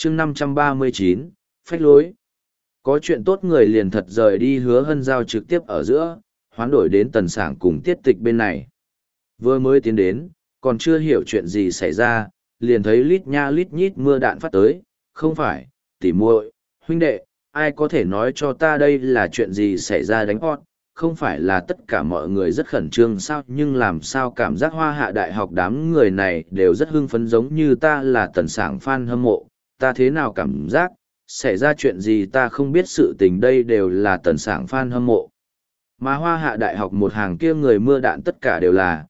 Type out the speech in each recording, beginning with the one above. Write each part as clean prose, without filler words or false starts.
chương 539, phách lối. Có chuyện tốt người liền thật rời đi Hứa Hân Giao trực tiếp ở giữa, hoán đổi đến Tần Sảng cùng Tiết Tịch bên này. Vừa mới tiến đến, còn chưa hiểu chuyện gì xảy ra, liền thấy lít nha lít nhít mưa đạn phát tới, không phải, tỉ muội, huynh đệ, ai có thể nói cho ta đây là chuyện gì xảy ra đánh hot, không phải là tất cả mọi người rất khẩn trương sao, nhưng làm sao cảm giác Hoa Hạ Đại học đám người này đều rất hưng phấn giống như ta là Tần Sảng fan hâm mộ, ta thế nào cảm giác, xảy ra chuyện gì ta không biết, sự tình đây đều là Tần Sảng fan hâm mộ. Mà Hoa Hạ Đại học một hàng kia người mưa đạn tất cả đều là,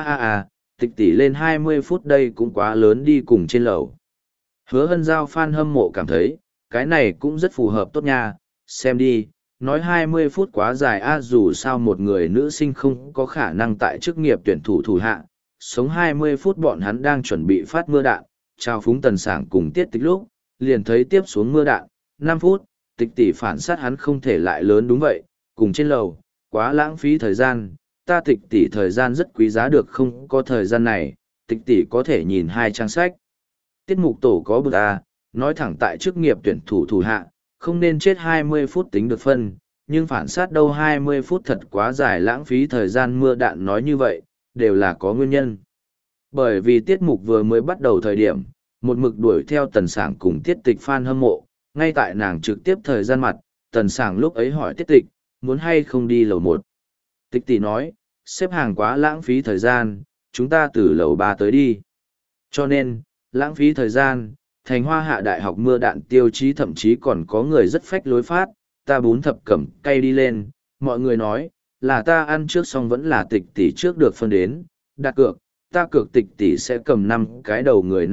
Tịch tỷ lên 20 phút đây cũng quá lớn đi cùng trên lầu. Hứa Hân Giao fan hâm mộ cảm thấy, cái này cũng rất phù hợp tốt nha, xem đi, nói 20 phút quá dài dù sao một người nữ sinh không có khả năng tại chức nghiệp tuyển thủ thủ hạ, sống 20 phút bọn hắn đang chuẩn bị phát mưa đạn, chào phúng Tần Sảng cùng Tiết Tịch lúc, liền thấy tiếp xuống mưa đạn, 5 phút, Tịch tỷ phản sát hắn không thể lại lớn đúng vậy, cùng trên lầu, quá lãng phí thời gian, ta Tịch tỷ thời gian rất quý giá được không có thời gian này, Tịch tỷ có thể nhìn 2 trang sách. Tiết mục tổ có bực nói thẳng tại chức nghiệp tuyển thủ thủ hạ, không nên chết 20 phút tính được phân, nhưng phản sát đâu 20 phút thật quá dài lãng phí thời gian mưa đạn nói như vậy, đều là có nguyên nhân. Bởi vì tiết mục vừa mới bắt đầu thời điểm, một mực đuổi theo Tần Sảng cùng Tiết Tịch fan hâm mộ, ngay tại nàng trực tiếp thời gian mặt, Tần Sảng lúc ấy hỏi Tiết Tịch, muốn hay không đi lầu 1. Tịch tỷ nói, xếp hàng quá lãng phí thời gian, chúng ta từ lầu 3 tới đi. Cho nên, lãng phí thời gian, thành Hoa Hạ Đại học mưa đạn tiêu chí thậm chí còn có người rất phách lối phát, ta bún thập cẩm cay đi lên, mọi người nói, là ta ăn trước xong vẫn là Tịch tỷ trước được phân đến, đặt cược, ta cược Tịch tỷ sẽ cầm 5 cái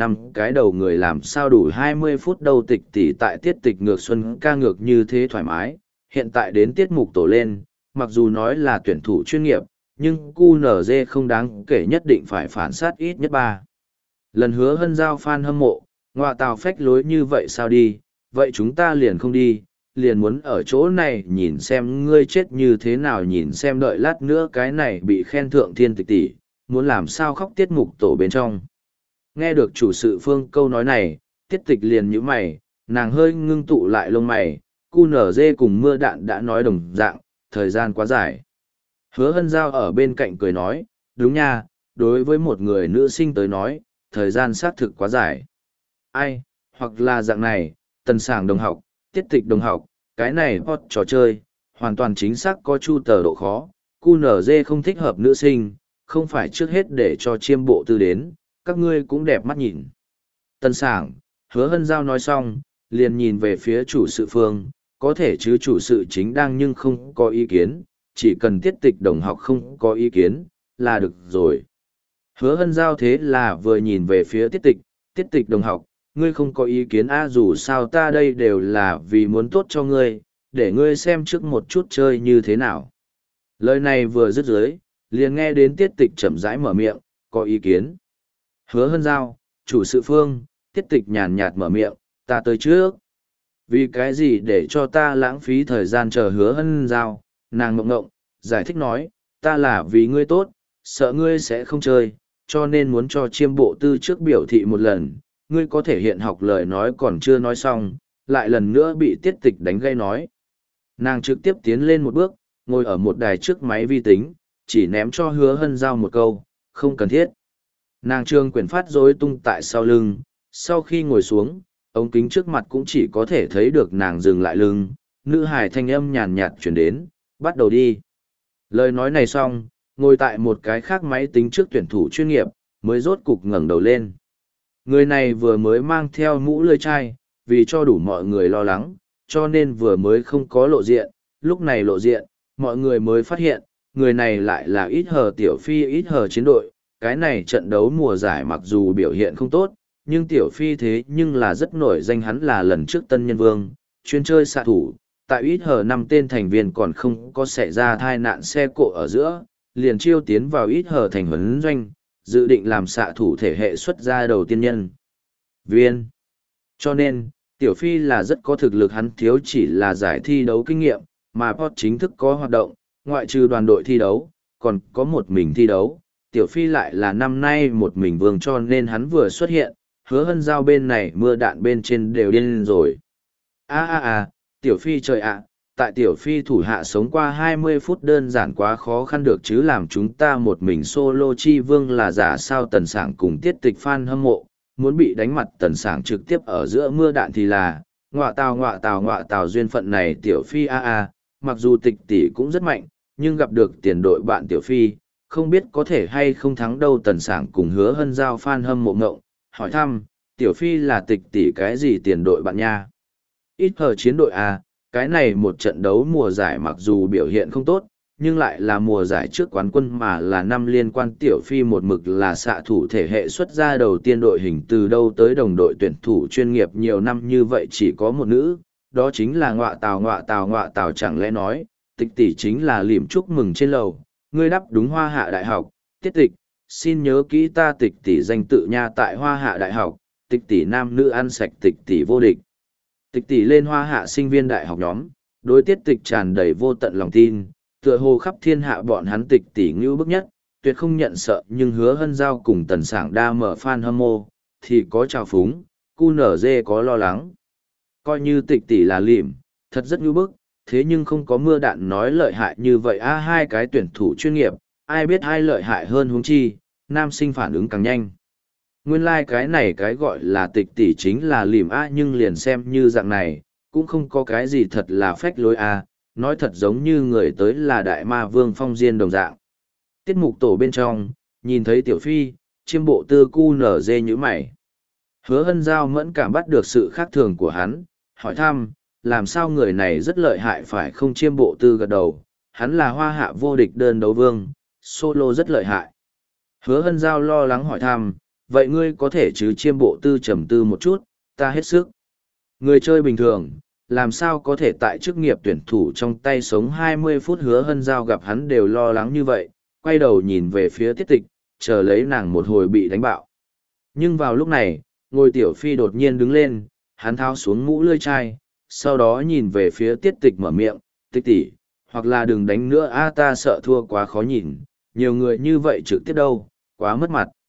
đầu người làm sao đủ 20 phút đâu. Tịch tỷ tại Tiết Tịch ngược xuân ca ngược như thế thoải mái, hiện tại đến tiết mục tổ lên, mặc dù nói là tuyển thủ chuyên nghiệp, nhưng QNZ không đáng kể nhất định phải phản sát ít nhất 3 lần. Hứa Hân Giao fan hâm mộ, ngoại tào phách lối như vậy sao đi, vậy chúng ta liền không đi, liền muốn ở chỗ này nhìn xem ngươi chết như thế nào, nhìn xem đợi lát nữa cái này bị khen thượng thiên Tịch tỷ, muốn làm sao khóc. Tiết mục tổ bên trong. Nghe được chủ sự Phương câu nói này, Tiết Tịch liền nhíu mày, nàng hơi ngưng tụ lại lông mày, QNZ cùng mưa đạn đã nói đồng dạng, thời gian quá dài. Hứa Hân Giao ở bên cạnh cười nói, đúng nha, đối với một người nữ sinh tới nói, thời gian xác thực quá dài. Ai, hoặc là dạng này, Tần Sảng đồng học, Tiết Tịch đồng học, cái này hot trò chơi, hoàn toàn chính xác có chu tờ độ khó, QNZ không thích hợp nữ sinh, không phải trước hết để cho chiêm bộ tư đến, các ngươi cũng đẹp mắt nhìn. Tần Sảng, Hứa Hân Giao nói xong, liền nhìn về phía chủ sự Phương, có thể chứ chủ sự chính đang nhưng không có ý kiến, chỉ cần Tiết Tịch đồng học không có ý kiến, là được rồi. Hứa Hân Giao thế là vừa nhìn về phía Tiết Tịch đồng học, ngươi không có ý kiến dù sao ta đây đều là vì muốn tốt cho ngươi, để ngươi xem trước một chút chơi như thế nào. Lời này vừa dứt dưới, liền nghe đến Tiết Tịch chậm rãi mở miệng, có ý kiến. Hứa Hân Giao, chủ sự Phương, Tiết Tịch nhàn nhạt mở miệng, ta tới trước. Vì cái gì để cho ta lãng phí thời gian chờ Hứa Hân Giao, nàng ngộng ngộng, giải thích nói, ta là vì ngươi tốt, sợ ngươi sẽ không chơi, cho nên muốn cho chiêm bộ tư trước biểu thị một lần, ngươi có thể hiện học lời nói còn chưa nói xong, lại lần nữa bị Tiết Tịch đánh gây nói. Nàng trực tiếp tiến lên một bước, ngồi ở một đài trước máy vi tính, chỉ ném cho Hứa Hân Giao một câu, không cần thiết. Nàng trương quyển phát rối tung tại sau lưng, sau khi ngồi xuống, ống kính trước mặt cũng chỉ có thể thấy được nàng dừng lại lưng, nữ hài thanh âm nhàn nhạt chuyển đến, bắt đầu đi. Lời nói này xong, ngồi tại một cái khác máy tính trước tuyển thủ chuyên nghiệp, mới rốt cục ngẩng đầu lên. Người này vừa mới mang theo mũ lưỡi chai, vì cho đủ mọi người lo lắng, cho nên vừa mới không có lộ diện, lúc này lộ diện, mọi người mới phát hiện, người này lại là ít hờ Tiểu Phi ít hờ chiến đội. Cái này trận đấu mùa giải mặc dù biểu hiện không tốt, nhưng Tiểu Phi thế nhưng là rất nổi danh, hắn là lần trước tân nhân vương, chuyên chơi xạ thủ, tại ít hờ 5 tên thành viên còn không có xảy ra tai nạn xe cộ ở giữa, liền chiêu tiến vào ít hờ thành huấn doanh, dự định làm xạ thủ thể hệ xuất ra đầu tiên nhân viên. Cho nên, Tiểu Phi là rất có thực lực, hắn thiếu chỉ là giải thi đấu kinh nghiệm, mà Pot chính thức có hoạt động, ngoại trừ đoàn đội thi đấu, còn có một mình thi đấu. Tiểu Phi lại là năm nay một mình vương, cho nên hắn vừa xuất hiện, Hứa Hân Giao bên này mưa đạn bên trên đều điên lên rồi. Tiểu Phi trời ạ, tại Tiểu Phi thủ hạ sống qua 20 phút đơn giản quá khó khăn được chứ, làm chúng ta một mình solo chi vương là giả sao? Tần Sảng cùng Tiết Tịch fan hâm mộ, muốn bị đánh mặt Tần Sảng trực tiếp ở giữa mưa đạn thì là, ngọa tào duyên phận này Tiểu Phi mặc dù Tịch tỷ cũng rất mạnh, nhưng gặp được tiền đội bạn Tiểu Phi, không biết có thể hay không thắng đâu. Tần Sảng cùng Hứa Hân Giao fan hâm mộ ngộng, hỏi thăm, Tiểu Phi là Tịch tỷ cái gì tiền đội bạn nha? Ít hờ chiến đội cái này một trận đấu mùa giải mặc dù biểu hiện không tốt, nhưng lại là mùa giải trước quán quân mà là năm liên quan. Tiểu Phi một mực là xạ thủ thể hệ xuất ra đầu tiên, đội hình từ đâu tới đồng đội tuyển thủ chuyên nghiệp nhiều năm như vậy chỉ có một nữ, đó chính là ngọa tào. Chẳng lẽ nói, Tịch tỷ chính là liềm chúc mừng trên lầu, ngươi đáp đúng Hoa Hạ Đại học. Tiết Tịch, xin nhớ kỹ ta Tịch tỷ danh tự nha, tại Hoa Hạ Đại học, Tịch tỷ nam nữ ăn sạch, Tịch tỷ vô địch. Tịch tỷ lên Hoa Hạ sinh viên đại học nhóm, đối Tiết Tịch tràn đầy vô tận lòng tin, tựa hồ khắp thiên hạ bọn hắn Tịch tỷ ngưu bức nhất, tuyệt không nhận sợ. Nhưng Hứa Hân Giao cùng Tần Sảng đa mở fan hâm mộ, thì có trào phúng, QNZ có lo lắng. Coi như Tịch tỷ là lịm, thật rất ngưu bức, thế nhưng không có mưa đạn nói lợi hại như vậy hai cái tuyển thủ chuyên nghiệp, ai biết ai lợi hại hơn, huống chi, nam sinh phản ứng càng nhanh. Nguyên cái này cái gọi là Tịch tỷ chính là lìm nhưng liền xem như dạng này, cũng không có cái gì thật là phách lối nói thật giống như người tới là đại ma vương Phong Diên đồng dạng. Tiết mục tổ bên trong, nhìn thấy Tiểu Phi, chiêm bộ tư QNZ như mày. Hứa Hân Giao mẫn cảm bắt được sự khác thường của hắn, hỏi thăm, làm sao người này rất lợi hại phải không? Chiêm bộ tư gật đầu, hắn là Hoa Hạ vô địch đơn đấu vương, solo rất lợi hại. Hứa Hân Giao lo lắng hỏi thăm, vậy ngươi có thể chứ? Chiêm bộ tư trầm tư một chút, ta hết sức. Người chơi bình thường, làm sao có thể tại chức nghiệp tuyển thủ trong tay sống 20 phút? Hứa Hân Giao gặp hắn đều lo lắng như vậy, quay đầu nhìn về phía Tiết Tịch, chờ lấy nàng một hồi bị đánh bạo. Nhưng vào lúc này, ngôi Tiểu Phi đột nhiên đứng lên, hắn tháo xuống mũ lưỡi chai, sau đó nhìn về phía Tiết Tịch mở miệng, Tịch tỷ, hoặc là đừng đánh nữa ta sợ thua quá khó nhìn, nhiều người như vậy trực tiếp đâu, quá mất mặt.